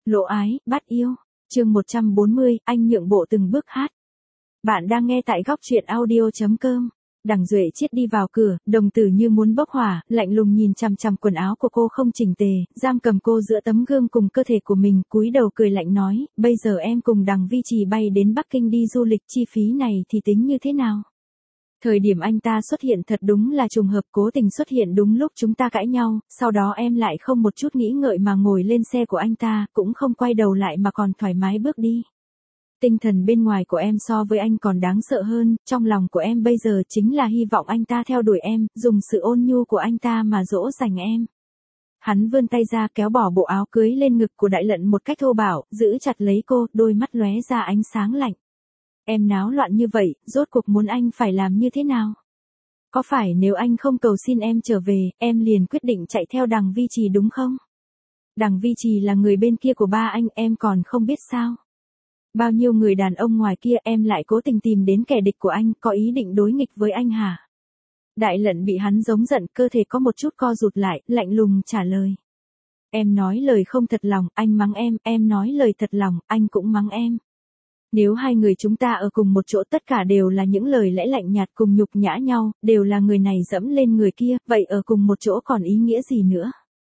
Lộ ái, bắt yêu. Chương 140, anh nhượng bộ từng bước hát. Bạn đang nghe tại góc truyện audio.com. Đằng Duệ Chiết đi vào cửa, đồng tử như muốn bốc hỏa, lạnh lùng nhìn chằm chằm quần áo của cô không chỉnh tề, giam cầm cô giữa tấm gương cùng cơ thể của mình, cúi đầu cười lạnh nói, bây giờ em cùng Đằng Vi Trì bay đến Bắc Kinh đi du lịch, chi phí này thì tính như thế nào? Thời điểm anh ta xuất hiện thật đúng là trùng hợp, cố tình xuất hiện đúng lúc chúng ta cãi nhau, sau đó em lại không một chút nghĩ ngợi mà ngồi lên xe của anh ta, cũng không quay đầu lại mà còn thoải mái bước đi. Tinh thần bên ngoài của em so với anh còn đáng sợ hơn, trong lòng của em bây giờ chính là hy vọng anh ta theo đuổi em, dùng sự ôn nhu của anh ta mà dỗ dành em. Hắn vươn tay ra kéo bỏ bộ áo cưới lên ngực của Đại Lận một cách thô bạo, giữ chặt lấy cô, đôi mắt lóe ra ánh sáng lạnh. Em náo loạn như vậy, rốt cuộc muốn anh phải làm như thế nào? Có phải nếu anh không cầu xin em trở về, em liền quyết định chạy theo Đằng Vi Trì đúng không? Đằng Vi Trì là người bên kia của ba anh, em còn không biết sao? Bao nhiêu người đàn ông ngoài kia em lại cố tình tìm đến kẻ địch của anh, có ý định đối nghịch với anh hả? Đại Lận bị hắn giống giận, cơ thể có một chút co rụt lại, lạnh lùng trả lời. Em nói lời không thật lòng, anh mắng em nói lời thật lòng, anh cũng mắng em. Nếu hai người chúng ta ở cùng một chỗ tất cả đều là những lời lẽ lạnh nhạt cùng nhục nhã nhau, đều là người này dẫm lên người kia, vậy ở cùng một chỗ còn ý nghĩa gì nữa?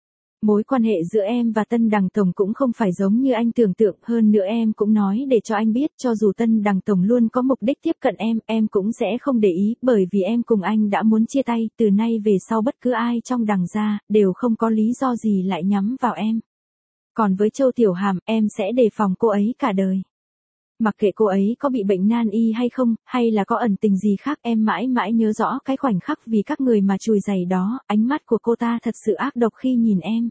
Mối quan hệ giữa em và Tân Đằng Tổng cũng không phải giống như anh tưởng tượng, hơn nữa em cũng nói để cho anh biết cho dù Tân Đằng Tổng luôn có mục đích tiếp cận em cũng sẽ không để ý, bởi vì em cùng anh đã muốn chia tay, từ nay về sau bất cứ ai trong Đằng gia, đều không có lý do gì lại nhắm vào em. Còn với Châu Tiểu Hàm, em sẽ đề phòng cô ấy cả đời. Mặc kệ cô ấy có bị bệnh nan y hay không, hay là có ẩn tình gì khác, em mãi mãi nhớ rõ cái khoảnh khắc vì các người mà chùi giày đó, ánh mắt của cô ta thật sự ác độc khi nhìn em.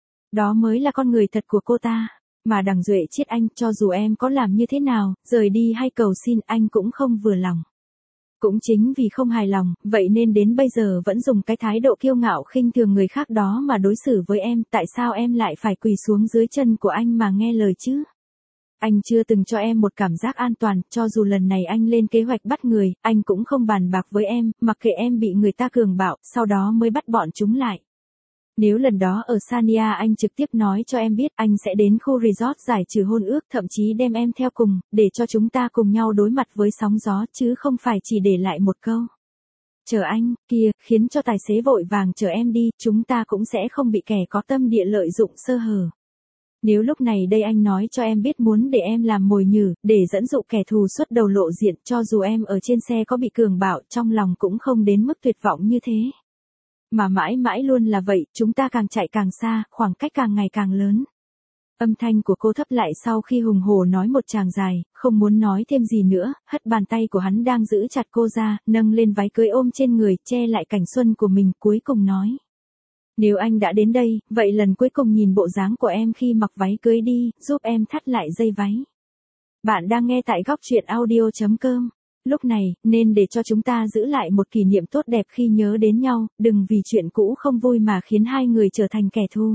Đó mới là con người thật của cô ta. Mà Đằng Duệ Chiết anh, cho dù em có làm như thế nào, rời đi hay cầu xin, anh cũng không vừa lòng. Cũng chính vì không hài lòng, vậy nên đến bây giờ vẫn dùng cái thái độ kiêu ngạo khinh thường người khác đó mà đối xử với em, tại sao em lại phải quỳ xuống dưới chân của anh mà nghe lời chứ? Anh chưa từng cho em một cảm giác an toàn, cho dù lần này anh lên kế hoạch bắt người, anh cũng không bàn bạc với em, mặc kệ em bị người ta cường bạo, sau đó mới bắt bọn chúng lại. Nếu lần đó ở Sania anh trực tiếp nói cho em biết anh sẽ đến khu resort giải trừ hôn ước, thậm chí đem em theo cùng, để cho chúng ta cùng nhau đối mặt với sóng gió, chứ không phải chỉ để lại một câu. Chờ anh, kia, khiến cho tài xế vội vàng chờ em đi, chúng ta cũng sẽ không bị kẻ có tâm địa lợi dụng sơ hở. Nếu lúc này đây anh nói cho em biết muốn để em làm mồi nhử, để dẫn dụ kẻ thù xuất đầu lộ diện, cho dù em ở trên xe có bị cường bạo, trong lòng cũng không đến mức tuyệt vọng như thế. Mà mãi mãi luôn là vậy, chúng ta càng chạy càng xa, khoảng cách càng ngày càng lớn. Âm thanh của cô thấp lại sau khi hùng hổ nói một tràng dài, không muốn nói thêm gì nữa, hất bàn tay của hắn đang giữ chặt cô ra, nâng lên váy cưới ôm trên người, che lại cảnh xuân của mình, cuối cùng nói. Nếu anh đã đến đây, vậy lần cuối cùng nhìn bộ dáng của em khi mặc váy cưới đi, giúp em thắt lại dây váy. Bạn đang nghe tại góc truyện audio.com. Lúc này, nên để cho chúng ta giữ lại một kỷ niệm tốt đẹp khi nhớ đến nhau, đừng vì chuyện cũ không vui mà khiến hai người trở thành kẻ thù.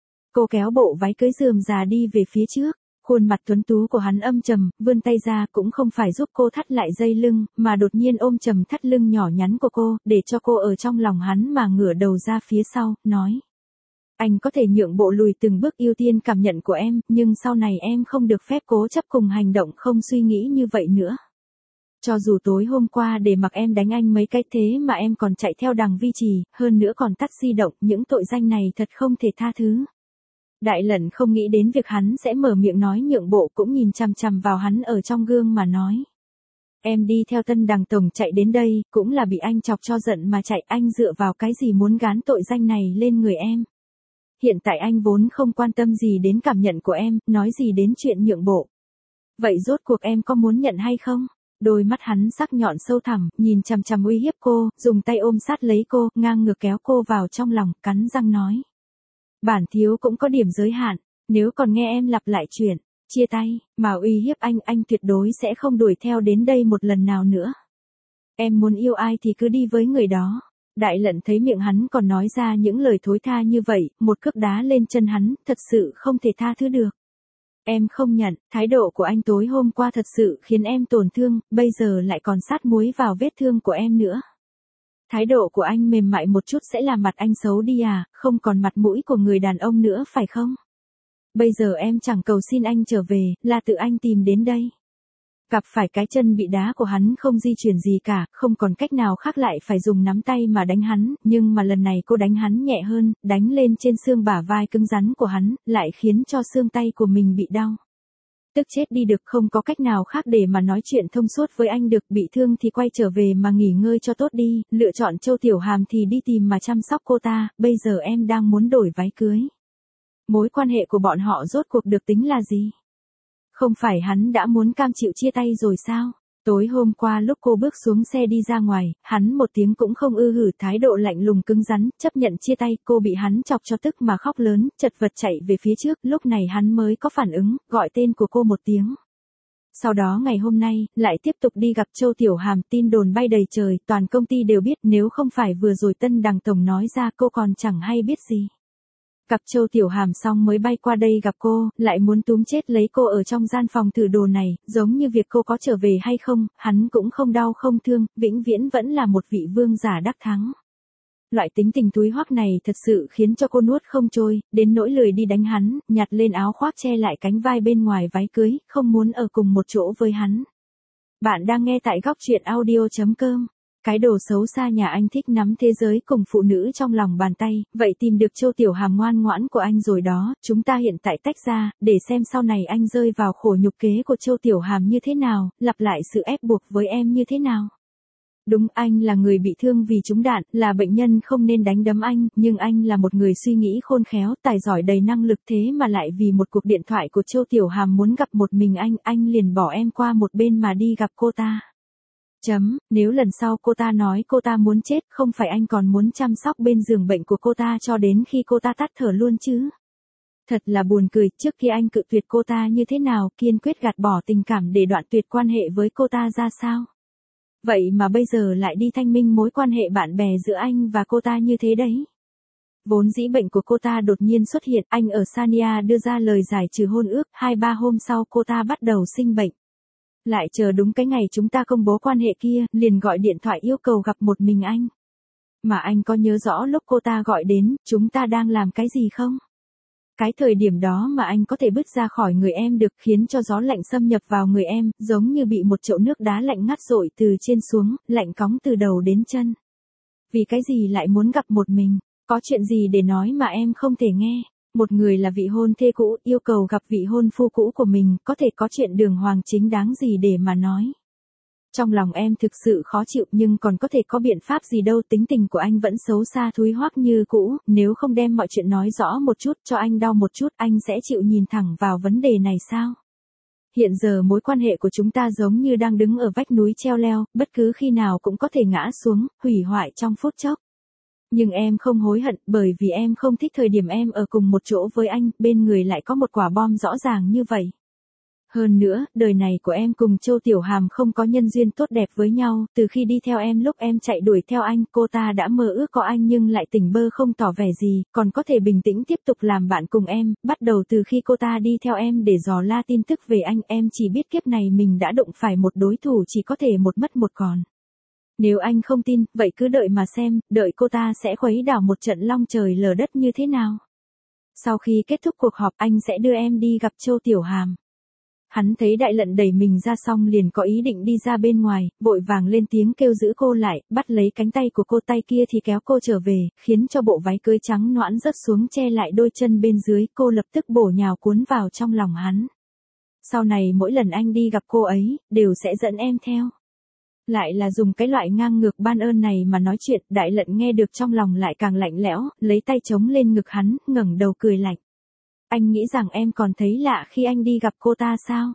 Cô kéo bộ váy cưới rườm rà đi về phía trước. Khuôn mặt tuấn tú của hắn âm trầm, vươn tay ra cũng không phải giúp cô thắt lại dây lưng, mà đột nhiên ôm chầm thắt lưng nhỏ nhắn của cô, để cho cô ở trong lòng hắn mà ngửa đầu ra phía sau, nói. Anh có thể nhượng bộ lùi từng bước ưu tiên cảm nhận của em, nhưng sau này em không được phép cố chấp cùng hành động không suy nghĩ như vậy nữa. Cho dù tối hôm qua để mặc em đánh anh mấy cái thế mà em còn chạy theo Đằng Vi Trì, hơn nữa còn tắt di động, những tội danh này thật không thể tha thứ. Đại Lận không nghĩ đến việc hắn sẽ mở miệng nói nhượng bộ, cũng nhìn chằm chằm vào hắn ở trong gương mà nói. Em đi theo Tân Đằng Tổng chạy đến đây, cũng là bị anh chọc cho giận mà chạy, anh dựa vào cái gì muốn gán tội danh này lên người em. Hiện tại anh vốn không quan tâm gì đến cảm nhận của em, nói gì đến chuyện nhượng bộ. Vậy rốt cuộc em có muốn nhận hay không? Đôi mắt hắn sắc nhọn sâu thẳm, nhìn chằm chằm uy hiếp cô, dùng tay ôm sát lấy cô, ngang ngược kéo cô vào trong lòng, cắn răng nói. Bản thiếu cũng có điểm giới hạn, nếu còn nghe em lặp lại chuyện, chia tay, mà uy hiếp anh tuyệt đối sẽ không đuổi theo đến đây một lần nào nữa. Em muốn yêu ai thì cứ đi với người đó. Đại Lận thấy miệng hắn còn nói ra những lời thối tha như vậy, một cước đá lên chân hắn, thật sự không thể tha thứ được. Em không nhận, thái độ của anh tối hôm qua thật sự khiến em tổn thương, bây giờ lại còn sát muối vào vết thương của em nữa. Thái độ của anh mềm mại một chút sẽ làm mặt anh xấu đi à, không còn mặt mũi của người đàn ông nữa phải không? Bây giờ em chẳng cầu xin anh trở về, là tự anh tìm đến đây. Gặp phải cái chân bị đá của hắn không di chuyển gì cả, không còn cách nào khác lại phải dùng nắm tay mà đánh hắn, nhưng mà lần này cô đánh hắn nhẹ hơn, đánh lên trên xương bả vai cứng rắn của hắn, lại khiến cho xương tay của mình bị đau. Tức chết đi được, không có cách nào khác để mà nói chuyện thông suốt với anh được, bị thương thì quay trở về mà nghỉ ngơi cho tốt đi, lựa chọn Châu Tiểu Hàm thì đi tìm mà chăm sóc cô ta, bây giờ em đang muốn đổi váy cưới. Mối quan hệ của bọn họ rốt cuộc được tính là gì? Không phải hắn đã muốn cam chịu chia tay rồi sao? Tối hôm qua lúc cô bước xuống xe đi ra ngoài, hắn một tiếng cũng không hử, thái độ lạnh lùng cứng rắn, chấp nhận chia tay, cô bị hắn chọc cho tức mà khóc lớn, chật vật chạy về phía trước, lúc này hắn mới có phản ứng, gọi tên của cô một tiếng. Sau đó ngày hôm nay, lại tiếp tục đi gặp Châu Tiểu Hàm, tin đồn bay đầy trời, toàn công ty đều biết, nếu không phải vừa rồi Tân Đằng Tổng nói ra cô còn chẳng hay biết gì. Gặp Châu Tiểu Hàm xong mới bay qua đây gặp cô, lại muốn túm chết lấy cô ở trong gian phòng thử đồ này, giống như việc cô có trở về hay không, hắn cũng không đau không thương, vĩnh viễn vẫn là một vị vương giả đắc thắng. Loại tính tình túi hoắc này thật sự khiến cho cô nuốt không trôi, đến nỗi lười đi đánh hắn, nhặt lên áo khoác che lại cánh vai bên ngoài váy cưới, không muốn ở cùng một chỗ với hắn. Bạn đang nghe tại góc truyện audio.com. Cái đồ xấu xa nhà anh thích nắm thế giới cùng phụ nữ trong lòng bàn tay, vậy tìm được Châu Tiểu Hàm ngoan ngoãn của anh rồi đó, chúng ta hiện tại tách ra, để xem sau này anh rơi vào khổ nhục kế của Châu Tiểu Hàm như thế nào, lặp lại sự ép buộc với em như thế nào. Đúng, anh là người bị thương vì trúng đạn, là bệnh nhân không nên đánh đấm anh, nhưng anh là một người suy nghĩ khôn khéo, tài giỏi đầy năng lực, thế mà lại vì một cuộc điện thoại của Châu Tiểu Hàm muốn gặp một mình anh liền bỏ em qua một bên mà đi gặp cô ta. Nếu lần sau cô ta nói cô ta muốn chết, không phải anh còn muốn chăm sóc bên giường bệnh của cô ta cho đến khi cô ta tắt thở luôn chứ? Thật là buồn cười, trước khi anh cự tuyệt cô ta như thế nào, kiên quyết gạt bỏ tình cảm để đoạn tuyệt quan hệ với cô ta ra sao? Vậy mà bây giờ lại đi thanh minh mối quan hệ bạn bè giữa anh và cô ta như thế đấy. Vốn dĩ bệnh của cô ta đột nhiên xuất hiện, anh ở Sania đưa ra lời giải trừ hôn ước, 2-3 hôm sau cô ta bắt đầu sinh bệnh. Lại chờ đúng cái ngày chúng ta công bố quan hệ kia, liền gọi điện thoại yêu cầu gặp một mình anh. Mà anh có nhớ rõ lúc cô ta gọi đến, chúng ta đang làm cái gì không? Cái thời điểm đó mà anh có thể bứt ra khỏi người em được, khiến cho gió lạnh xâm nhập vào người em, giống như bị một chậu nước đá lạnh ngắt dội từ trên xuống, lạnh cóng từ đầu đến chân. Vì cái gì lại muốn gặp một mình? Có chuyện gì để nói mà em không thể nghe? Một người là vị hôn thê cũ, yêu cầu gặp vị hôn phu cũ của mình, có thể có chuyện đường hoàng chính đáng gì để mà nói. Trong lòng em thực sự khó chịu, nhưng còn có thể có biện pháp gì đâu, tính tình của anh vẫn xấu xa thúi hoắc như cũ, nếu không đem mọi chuyện nói rõ một chút, cho anh đau một chút, anh sẽ chịu nhìn thẳng vào vấn đề này sao? Hiện giờ mối quan hệ của chúng ta giống như đang đứng ở vách núi treo leo, bất cứ khi nào cũng có thể ngã xuống, hủy hoại trong phút chốc. Nhưng em không hối hận, bởi vì em không thích thời điểm em ở cùng một chỗ với anh, bên người lại có một quả bom rõ ràng như vậy. Hơn nữa, đời này của em cùng Châu Tiểu Hàm không có nhân duyên tốt đẹp với nhau, từ khi đi theo em lúc em chạy đuổi theo anh, cô ta đã mơ ước có anh nhưng lại tỉnh bơ không tỏ vẻ gì, còn có thể bình tĩnh tiếp tục làm bạn cùng em, bắt đầu từ khi cô ta đi theo em để dò la tin tức về anh, em chỉ biết kiếp này mình đã đụng phải một đối thủ chỉ có thể một mất một còn. Nếu anh không tin, vậy cứ đợi mà xem, đợi cô ta sẽ khuấy đảo một trận long trời lở đất như thế nào. Sau khi kết thúc cuộc họp, anh sẽ đưa em đi gặp Châu Tiểu Hàm. Hắn thấy Đại Lận đẩy mình ra xong liền có ý định đi ra bên ngoài, vội vàng lên tiếng kêu giữ cô lại, bắt lấy cánh tay của cô, tay kia thì kéo cô trở về, khiến cho bộ váy cưới trắng nõn rớt xuống che lại đôi chân bên dưới, cô lập tức bổ nhào cuốn vào trong lòng hắn. Sau này mỗi lần anh đi gặp cô ấy, đều sẽ dẫn em theo. Lại là dùng cái loại ngang ngược ban ơn này mà nói chuyện, Đại Lận nghe được trong lòng lại càng lạnh lẽo, lấy tay chống lên ngực hắn, ngẩng đầu cười lạnh. Anh nghĩ rằng em còn thấy lạ khi anh đi gặp cô ta sao?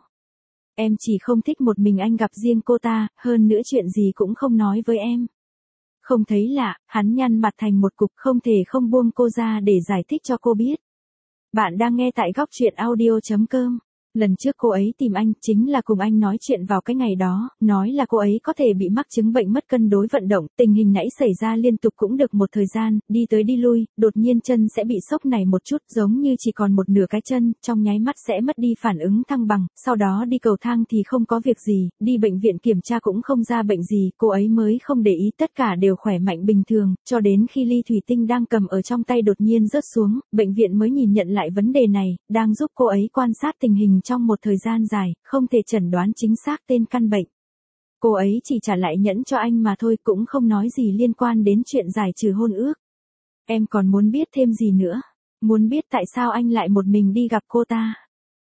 Em chỉ không thích một mình anh gặp riêng cô ta, hơn nữa chuyện gì cũng không nói với em. Không thấy lạ, hắn nhăn mặt thành một cục, không thể không buông cô ra để giải thích cho cô biết. Bạn đang nghe tại góc truyện audio.com. Lần trước cô ấy tìm anh chính là cùng anh nói chuyện vào cái ngày đó, nói là cô ấy có thể bị mắc chứng bệnh mất cân đối vận động, tình hình nãy xảy ra liên tục cũng được một thời gian, đi tới đi lui, đột nhiên chân sẽ bị sốc này một chút giống như chỉ còn một nửa cái chân, trong nháy mắt sẽ mất đi phản ứng thăng bằng, sau đó đi cầu thang thì không có việc gì, đi bệnh viện kiểm tra cũng không ra bệnh gì, cô ấy mới không để ý tất cả đều khỏe mạnh bình thường, cho đến khi ly thủy tinh đang cầm ở trong tay đột nhiên rớt xuống, bệnh viện mới nhìn nhận lại vấn đề này, đang giúp cô ấy quan sát tình hình trong một thời gian dài, không thể chẩn đoán chính xác tên căn bệnh. Cô ấy chỉ trả lại nhẫn cho anh mà thôi, cũng không nói gì liên quan đến chuyện giải trừ hôn ước. Em còn muốn biết thêm gì nữa? Muốn biết tại sao anh lại một mình đi gặp cô ta?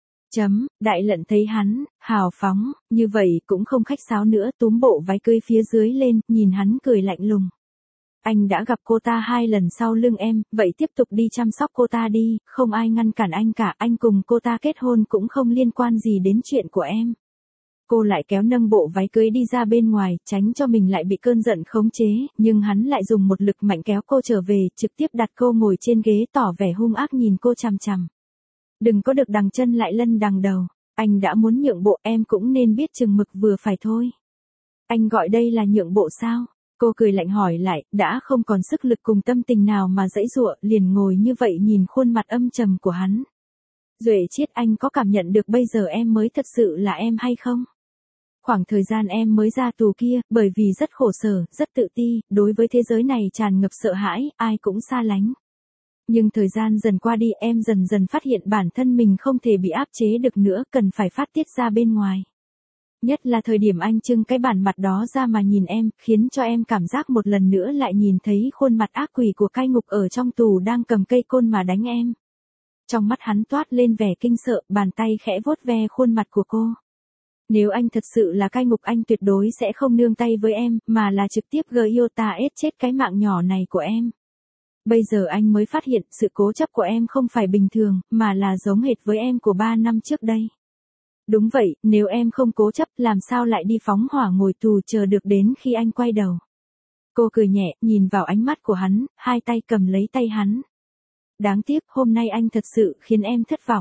Đại Lận thấy hắn, hào phóng, như vậy cũng không khách sáo nữa, túm bộ váy cưới phía dưới lên, nhìn hắn cười lạnh lùng. Anh đã gặp cô ta 2 lần sau lưng em, vậy tiếp tục đi chăm sóc cô ta đi, không ai ngăn cản anh cả, anh cùng cô ta kết hôn cũng không liên quan gì đến chuyện của em. Cô lại kéo nâng bộ váy cưới đi ra bên ngoài, tránh cho mình lại bị cơn giận khống chế, nhưng hắn lại dùng một lực mạnh kéo cô trở về, trực tiếp đặt cô ngồi trên ghế tỏ vẻ hung ác nhìn cô chằm chằm. Đừng có được đằng chân lại lân đằng đầu, anh đã muốn nhượng bộ em cũng nên biết chừng mực vừa phải thôi. Anh gọi đây là nhượng bộ sao? Cô cười lạnh hỏi lại, đã không còn sức lực cùng tâm tình nào mà giãy giụa, liền ngồi như vậy nhìn khuôn mặt âm trầm của hắn. Duệ Chiết, anh có cảm nhận được bây giờ em mới thật sự là em hay không? Khoảng thời gian em mới ra tù kia, bởi vì rất khổ sở, rất tự ti, đối với thế giới này tràn ngập sợ hãi, ai cũng xa lánh. Nhưng thời gian dần qua đi, em dần dần phát hiện bản thân mình không thể bị áp chế được nữa, cần phải phát tiết ra bên ngoài. Nhất là thời điểm anh trưng cái bản mặt đó ra mà nhìn em, khiến cho em cảm giác một lần nữa lại nhìn thấy khuôn mặt ác quỷ của cai ngục ở trong tù đang cầm cây côn mà đánh em. Trong mắt hắn toát lên vẻ kinh sợ, bàn tay khẽ vuốt ve khuôn mặt của cô. Nếu anh thật sự là cai ngục anh tuyệt đối sẽ không nương tay với em, mà là trực tiếp giết chết cái mạng nhỏ này của em. Bây giờ anh mới phát hiện sự cố chấp của em không phải bình thường, mà là giống hệt với em của 3 năm trước đây. Đúng vậy, nếu em không cố chấp làm sao lại đi phóng hỏa ngồi tù chờ được đến khi anh quay đầu. Cô cười nhẹ, nhìn vào ánh mắt của hắn, hai tay cầm lấy tay hắn. Đáng tiếc, hôm nay anh thật sự khiến em thất vọng.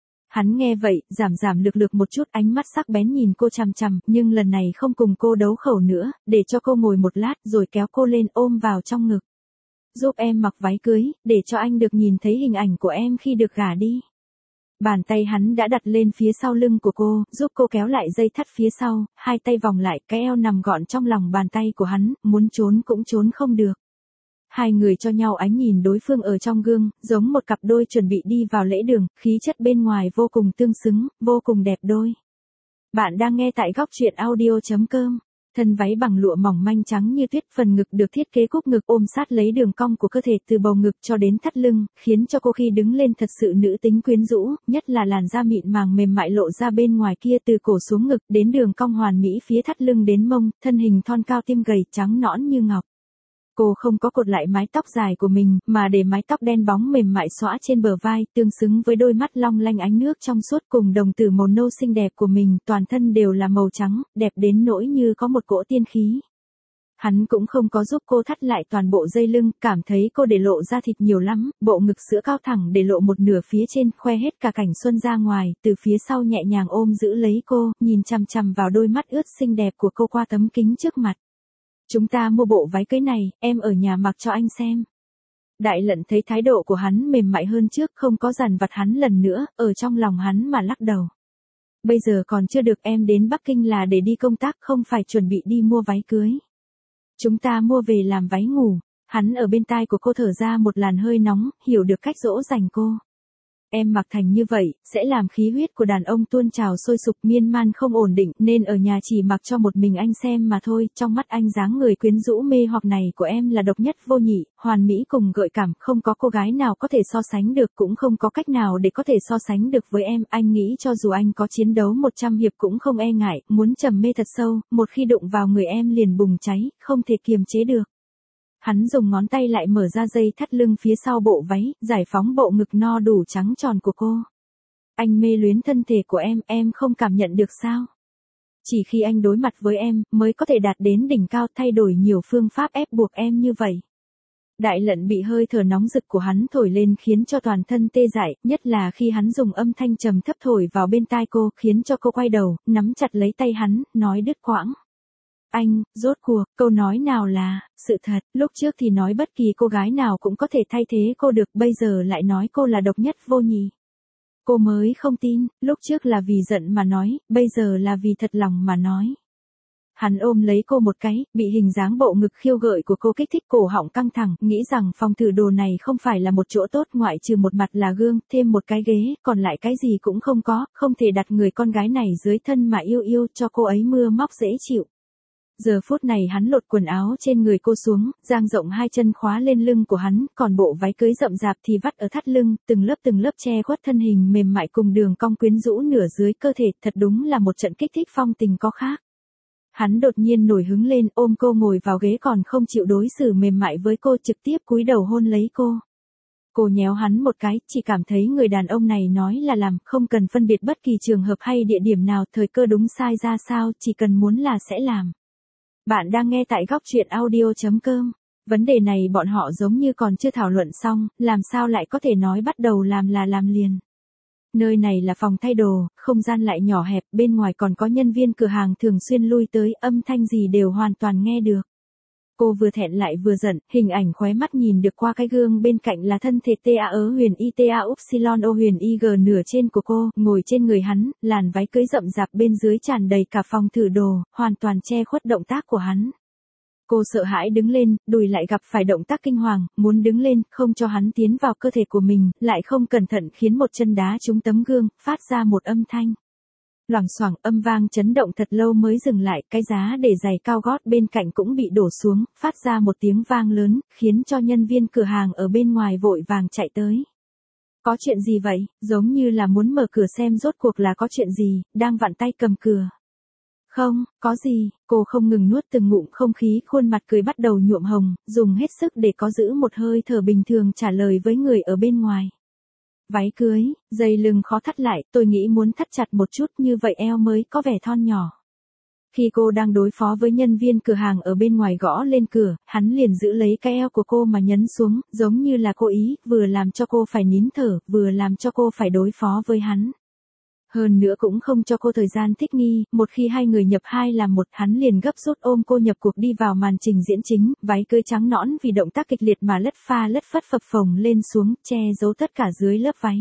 Hắn nghe vậy, giảm lực một chút, ánh mắt sắc bén nhìn cô chằm chằm, nhưng lần này không cùng cô đấu khẩu nữa, để cho cô ngồi một lát rồi kéo cô lên ôm vào trong ngực. Giúp em mặc váy cưới, để cho anh được nhìn thấy hình ảnh của em khi được gả đi. Bàn tay hắn đã đặt lên phía sau lưng của cô, giúp cô kéo lại dây thắt phía sau, hai tay vòng lại, cái eo nằm gọn trong lòng bàn tay của hắn, muốn trốn cũng trốn không được. Hai người cho nhau ánh nhìn đối phương ở trong gương, giống một cặp đôi chuẩn bị đi vào lễ đường, khí chất bên ngoài vô cùng tương xứng, vô cùng đẹp đôi. Bạn đang nghe tại góc truyện audio.com. Thân váy bằng lụa mỏng manh trắng như tuyết, phần ngực được thiết kế cúc ngực ôm sát lấy đường cong của cơ thể từ bầu ngực cho đến thắt lưng, khiến cho cô khi đứng lên thật sự nữ tính quyến rũ, nhất là làn da mịn màng mềm mại lộ ra bên ngoài kia từ cổ xuống ngực đến đường cong hoàn mỹ phía thắt lưng đến mông, thân hình thon cao tim gầy trắng nõn như ngọc. Cô không có cột lại mái tóc dài của mình, mà để mái tóc đen bóng mềm mại xõa trên bờ vai, tương xứng với đôi mắt long lanh ánh nước trong suốt cùng đồng tử màu nâu xinh đẹp của mình, toàn thân đều là màu trắng, đẹp đến nỗi như có một cỗ tiên khí. Hắn cũng không có giúp cô thắt lại toàn bộ dây lưng, cảm thấy cô để lộ ra thịt nhiều lắm, bộ ngực sữa cao thẳng để lộ một nửa phía trên, khoe hết cả cảnh xuân ra ngoài, từ phía sau nhẹ nhàng ôm giữ lấy cô, nhìn chằm chằm vào đôi mắt ướt xinh đẹp của cô qua tấm kính trước mặt. Chúng ta mua bộ váy cưới này, em ở nhà mặc cho anh xem. Đại Lận thấy thái độ của hắn mềm mại hơn trước, không có dằn vặt hắn lần nữa, ở trong lòng hắn mà lắc đầu. Bây giờ còn chưa được, em đến Bắc Kinh là để đi công tác, không phải chuẩn bị đi mua váy cưới. Chúng ta mua về làm váy ngủ. Hắn ở bên tai của cô thở ra một làn hơi nóng, hiểu được cách dỗ dành cô. Em mặc thành như vậy, sẽ làm khí huyết của đàn ông tuôn trào sôi sục miên man không ổn định, nên ở nhà chỉ mặc cho một mình anh xem mà thôi. Trong mắt anh dáng người quyến rũ mê hoặc này của em là độc nhất vô nhị, hoàn mỹ cùng gợi cảm, không có cô gái nào có thể so sánh được, cũng không có cách nào để có thể so sánh được với em. Anh nghĩ cho dù anh có chiến đấu 100 hiệp cũng không e ngại, muốn trầm mê thật sâu, một khi đụng vào người em liền bùng cháy, không thể kiềm chế được. Hắn dùng ngón tay lại mở ra dây thắt lưng phía sau bộ váy, giải phóng bộ ngực no đủ trắng tròn của cô. Anh mê luyến thân thể của em không cảm nhận được sao? Chỉ khi anh đối mặt với em, mới có thể đạt đến đỉnh cao, thay đổi nhiều phương pháp ép buộc em như vậy. Đại lận bị hơi thở nóng rực của hắn thổi lên khiến cho toàn thân tê dại, nhất là khi hắn dùng âm thanh trầm thấp thổi vào bên tai cô, khiến cho cô quay đầu, nắm chặt lấy tay hắn, nói đứt quãng. Anh, rốt cuộc, câu nói nào là sự thật, lúc trước thì nói bất kỳ cô gái nào cũng có thể thay thế cô được, bây giờ lại nói cô là độc nhất vô nhị. Cô mới không tin, lúc trước là vì giận mà nói, bây giờ là vì thật lòng mà nói. Hắn ôm lấy cô một cái, bị hình dáng bộ ngực khiêu gợi của cô kích thích cổ họng căng thẳng, nghĩ rằng phòng thử đồ này không phải là một chỗ tốt, ngoại trừ một mặt là gương, thêm một cái ghế, còn lại cái gì cũng không có, không thể đặt người con gái này dưới thân mà yêu yêu cho cô ấy mưa móc dễ chịu. Giờ phút này hắn lột quần áo trên người cô xuống, dang rộng hai chân khóa lên lưng của hắn, còn bộ váy cưới rậm rạp thì vắt ở thắt lưng, từng lớp che khuất thân hình mềm mại cùng đường cong quyến rũ nửa dưới cơ thể, thật đúng là một trận kích thích phong tình có khác. Hắn đột nhiên nổi hứng lên, ôm cô ngồi vào ghế còn không chịu đối xử mềm mại với cô, trực tiếp cúi đầu hôn lấy cô. Cô nhéo hắn một cái, chỉ cảm thấy người đàn ông này nói là làm, không cần phân biệt bất kỳ trường hợp hay địa điểm nào, thời cơ đúng sai ra sao, chỉ cần muốn là sẽ làm. Bạn đang nghe tại góc truyện audio.com. Vấn đề này bọn họ giống như còn chưa thảo luận xong, làm sao lại có thể nói bắt đầu làm là làm liền. Nơi này là phòng thay đồ, không gian lại nhỏ hẹp, bên ngoài còn có nhân viên cửa hàng thường xuyên lui tới, âm thanh gì đều hoàn toàn nghe được. Cô vừa thẹn lại vừa giận, hình ảnh khóe mắt nhìn được qua cái gương bên cạnh là thân thể TAE-ITA-Upsilon-O huyền IG nửa trên của cô, ngồi trên người hắn, làn váy cưới rậm rạp bên dưới tràn đầy cả phòng thử đồ, hoàn toàn che khuất động tác của hắn. Cô sợ hãi đứng lên, đùi lại gặp phải động tác kinh hoàng, muốn đứng lên, không cho hắn tiến vào cơ thể của mình, lại không cẩn thận khiến một chân đá trúng tấm gương, phát ra một âm thanh. Loảng xoảng, âm vang chấn động thật lâu mới dừng lại, cái giá để giày cao gót bên cạnh cũng bị đổ xuống, phát ra một tiếng vang lớn, khiến cho nhân viên cửa hàng ở bên ngoài vội vàng chạy tới. Có chuyện gì vậy? Giống như là muốn mở cửa xem rốt cuộc là có chuyện gì, đang vặn tay cầm cửa. Không, có gì, cô không ngừng nuốt từng ngụm không khí, khuôn mặt cười bắt đầu nhuộm hồng, dùng hết sức để có giữ một hơi thở bình thường trả lời với người ở bên ngoài. Váy cưới, dây lưng khó thắt lại, tôi nghĩ muốn thắt chặt một chút như vậy eo mới có vẻ thon nhỏ. Khi cô đang đối phó với nhân viên cửa hàng ở bên ngoài gõ lên cửa, hắn liền giữ lấy cái eo của cô mà nhấn xuống, giống như là cố ý, vừa làm cho cô phải nín thở, vừa làm cho cô phải đối phó với hắn. Hơn nữa cũng không cho cô thời gian thích nghi, một khi hai người nhập hai làm một, hắn liền gấp rút ôm cô nhập cuộc đi vào màn trình diễn chính, váy cưới trắng nõn vì động tác kịch liệt mà lất pha lất phất phập phồng lên xuống, che giấu tất cả dưới lớp váy.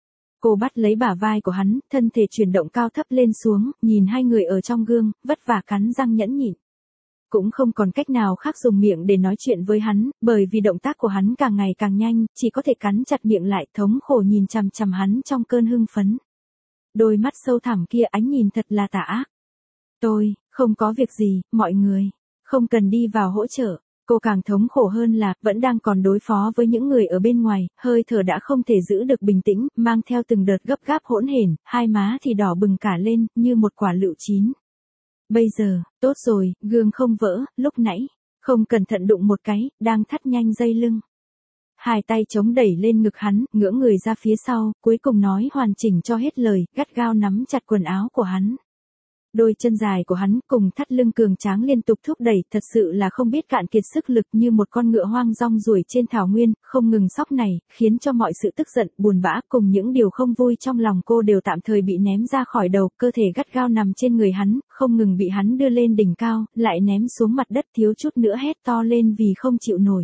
Cô bắt lấy bả vai của hắn, thân thể chuyển động cao thấp lên xuống, nhìn hai người ở trong gương, vất vả cắn răng nhẫn nhịn. Cũng không còn cách nào khác dùng miệng để nói chuyện với hắn, bởi vì động tác của hắn càng ngày càng nhanh, chỉ có thể cắn chặt miệng lại, thống khổ nhìn chằm chằm hắn trong cơn hưng phấn. Đôi mắt sâu thẳm kia ánh nhìn thật là tà ác. Tôi, không có việc gì, mọi người, không cần đi vào hỗ trợ. Cô càng thống khổ hơn là, vẫn đang còn đối phó với những người ở bên ngoài, hơi thở đã không thể giữ được bình tĩnh, mang theo từng đợt gấp gáp hỗn hển, hai má thì đỏ bừng cả lên, như một quả lựu chín. Bây giờ, tốt rồi, gương không vỡ, lúc nãy, không cẩn thận đụng một cái, đang thắt nhanh dây lưng. Hai tay chống đẩy lên ngực hắn, ngưỡng người ra phía sau, cuối cùng nói hoàn chỉnh cho hết lời, gắt gao nắm chặt quần áo của hắn. Đôi chân dài của hắn cùng thắt lưng cường tráng liên tục thúc đẩy, thật sự là không biết cạn kiệt sức lực, như một con ngựa hoang rong ruổi trên thảo nguyên, không ngừng sóc này, khiến cho mọi sự tức giận, buồn bã cùng những điều không vui trong lòng cô đều tạm thời bị ném ra khỏi đầu, cơ thể gắt gao nằm trên người hắn, không ngừng bị hắn đưa lên đỉnh cao, lại ném xuống mặt đất, thiếu chút nữa hét to lên vì không chịu nổi.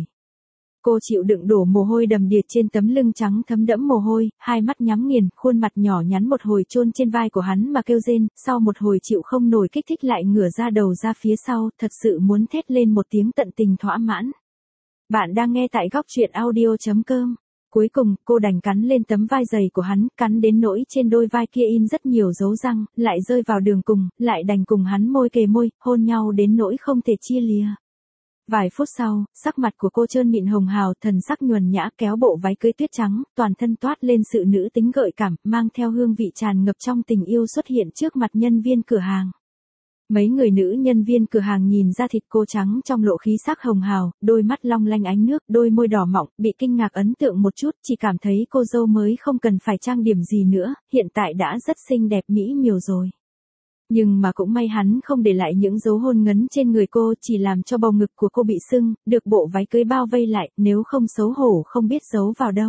Cô chịu đựng đổ mồ hôi đầm đìa trên tấm lưng trắng thấm đẫm mồ hôi, hai mắt nhắm nghiền, khuôn mặt nhỏ nhắn một hồi chôn trên vai của hắn mà kêu rên, sau một hồi chịu không nổi kích thích lại ngửa ra đầu ra phía sau, thật sự muốn thét lên một tiếng tận tình thỏa mãn. Bạn đang nghe tại góc truyện audio.com. Cuối cùng, cô đành cắn lên tấm vai dày của hắn, cắn đến nỗi trên đôi vai kia in rất nhiều dấu răng, lại rơi vào đường cùng, lại đành cùng hắn môi kề môi, hôn nhau đến nỗi không thể chia lìa. Vài phút sau, sắc mặt của cô trơn mịn hồng hào, thần sắc nhuần nhã, kéo bộ váy cưới tuyết trắng, toàn thân toát lên sự nữ tính gợi cảm, mang theo hương vị tràn ngập trong tình yêu xuất hiện trước mặt nhân viên cửa hàng. Mấy người nữ nhân viên cửa hàng nhìn ra thịt cô trắng trong lộ khí sắc hồng hào, đôi mắt long lanh ánh nước, đôi môi đỏ mọng, bị kinh ngạc ấn tượng một chút, chỉ cảm thấy cô dâu mới không cần phải trang điểm gì nữa, hiện tại đã rất xinh đẹp mỹ miều rồi. Nhưng mà cũng may hắn không để lại những dấu hôn ngấn trên người cô, chỉ làm cho bầu ngực của cô bị sưng, được bộ váy cưới bao vây lại, nếu không xấu hổ không biết giấu vào đâu.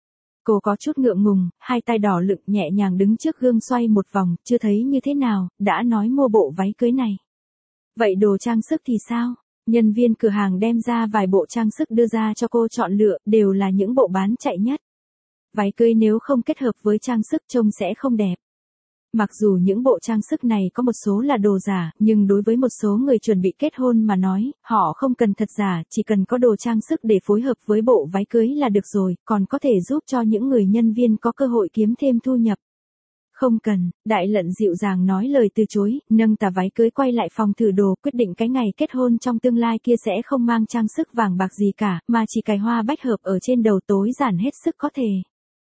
Cô có chút ngượng ngùng, hai tay đỏ lựng nhẹ nhàng đứng trước gương xoay một vòng, chưa thấy như thế nào, đã nói mua bộ váy cưới này. Vậy đồ trang sức thì sao? Nhân viên cửa hàng đem ra vài bộ trang sức đưa ra cho cô chọn lựa, đều là những bộ bán chạy nhất. Váy cưới nếu không kết hợp với trang sức trông sẽ không đẹp. Mặc dù những bộ trang sức này có một số là đồ giả, nhưng đối với một số người chuẩn bị kết hôn mà nói, họ không cần thật giả, chỉ cần có đồ trang sức để phối hợp với bộ váy cưới là được rồi, còn có thể giúp cho những người nhân viên có cơ hội kiếm thêm thu nhập. Không cần, Đại Lận dịu dàng nói lời từ chối, nâng tà váy cưới quay lại phòng thử đồ, quyết định cái ngày kết hôn trong tương lai kia sẽ không mang trang sức vàng bạc gì cả, mà chỉ cài hoa bách hợp ở trên đầu tối giản hết sức có thể.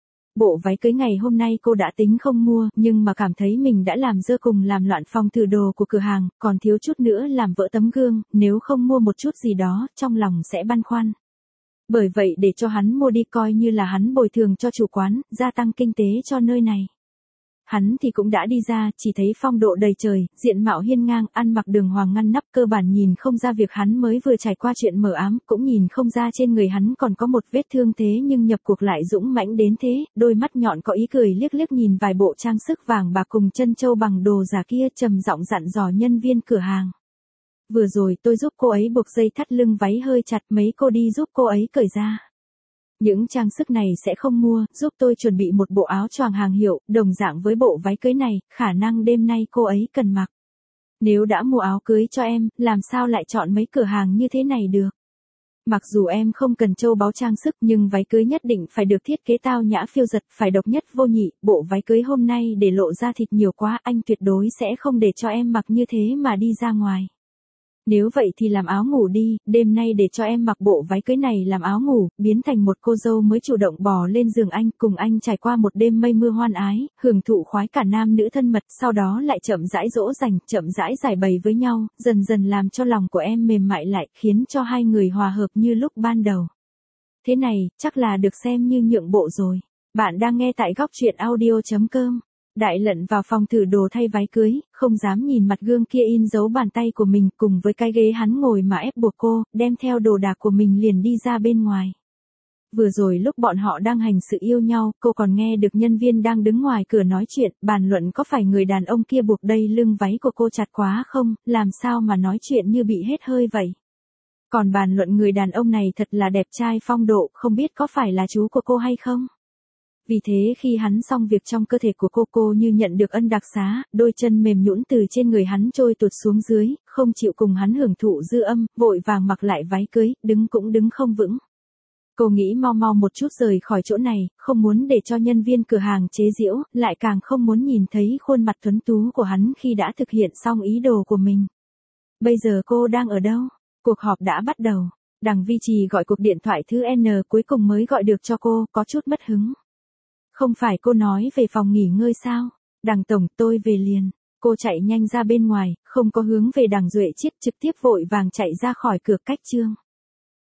Bộ váy cưới ngày hôm nay cô đã tính không mua, nhưng mà cảm thấy mình đã làm dơ cùng làm loạn phòng thử đồ của cửa hàng, còn thiếu chút nữa làm vỡ tấm gương, nếu không mua một chút gì đó, trong lòng sẽ băn khoăn. Bởi vậy để cho hắn mua đi coi như là hắn bồi thường cho chủ quán, gia tăng kinh tế cho nơi này. Hắn thì cũng đã đi ra, chỉ thấy phong độ đầy trời, diện mạo hiên ngang, ăn mặc đường hoàng ngăn nắp, cơ bản nhìn không ra việc hắn mới vừa trải qua chuyện mờ ám, cũng nhìn không ra trên người hắn còn có một vết thương thế nhưng nhập cuộc lại dũng mãnh đến thế, đôi mắt nhọn có ý cười liếc liếc nhìn vài bộ trang sức vàng bạc cùng chân châu bằng đồ giả kia, trầm giọng dặn dò nhân viên cửa hàng. Vừa rồi tôi giúp cô ấy buộc dây thắt lưng váy hơi chặt, mấy cô đi giúp cô ấy cởi ra. Những trang sức này sẽ không mua, giúp tôi chuẩn bị một bộ áo choàng hàng hiệu, đồng dạng với bộ váy cưới này, khả năng đêm nay cô ấy cần mặc. Nếu đã mua áo cưới cho em, làm sao lại chọn mấy cửa hàng như thế này được? Mặc dù em không cần châu báu trang sức nhưng váy cưới nhất định phải được thiết kế tao nhã phiêu giật, phải độc nhất vô nhị, bộ váy cưới hôm nay để lộ ra thịt nhiều quá, anh tuyệt đối sẽ không để cho em mặc như thế mà đi ra ngoài. Nếu vậy thì làm áo ngủ đi, đêm nay để cho em mặc bộ váy cưới này làm áo ngủ, biến thành một cô dâu mới chủ động bò lên giường anh, cùng anh trải qua một đêm mây mưa hoan ái, hưởng thụ khoái cả nam nữ thân mật, sau đó lại chậm rãi dỗ dành, chậm rãi giải bày với nhau, dần dần làm cho lòng của em mềm mại lại, khiến cho hai người hòa hợp như lúc ban đầu. Thế này, chắc là được xem như nhượng bộ rồi. Bạn đang nghe tại góc truyện audio.com. Đại Lận vào phòng thử đồ thay váy cưới, không dám nhìn mặt gương kia in dấu bàn tay của mình cùng với cái ghế hắn ngồi mà ép buộc cô, đem theo đồ đạc của mình liền đi ra bên ngoài. Vừa rồi lúc bọn họ đang hành sự yêu nhau, cô còn nghe được nhân viên đang đứng ngoài cửa nói chuyện, bàn luận có phải người đàn ông kia buộc đây lưng váy của cô chặt quá không, làm sao mà nói chuyện như bị hết hơi vậy. Còn bàn luận người đàn ông này thật là đẹp trai phong độ, không biết có phải là chú của cô hay không. Vì thế khi hắn xong việc trong cơ thể của cô như nhận được ân đặc xá, đôi chân mềm nhũn từ trên người hắn trôi tuột xuống dưới, không chịu cùng hắn hưởng thụ dư âm, vội vàng mặc lại váy cưới, đứng cũng đứng không vững. Cô nghĩ mau mau một chút rời khỏi chỗ này, không muốn để cho nhân viên cửa hàng chế giễu, lại càng không muốn nhìn thấy khuôn mặt tuấn tú của hắn khi đã thực hiện xong ý đồ của mình. Bây giờ cô đang ở đâu? Cuộc họp đã bắt đầu. Đằng Vi Trì gọi cuộc điện thoại thứ N cuối cùng mới gọi được cho cô, có chút mất hứng. Không phải cô nói về phòng nghỉ ngơi sao? Đằng tổng, tôi về liền. Cô chạy nhanh ra bên ngoài, không có hướng về đằng Duệ Chiết, trực tiếp vội vàng chạy ra khỏi cửa cách chương.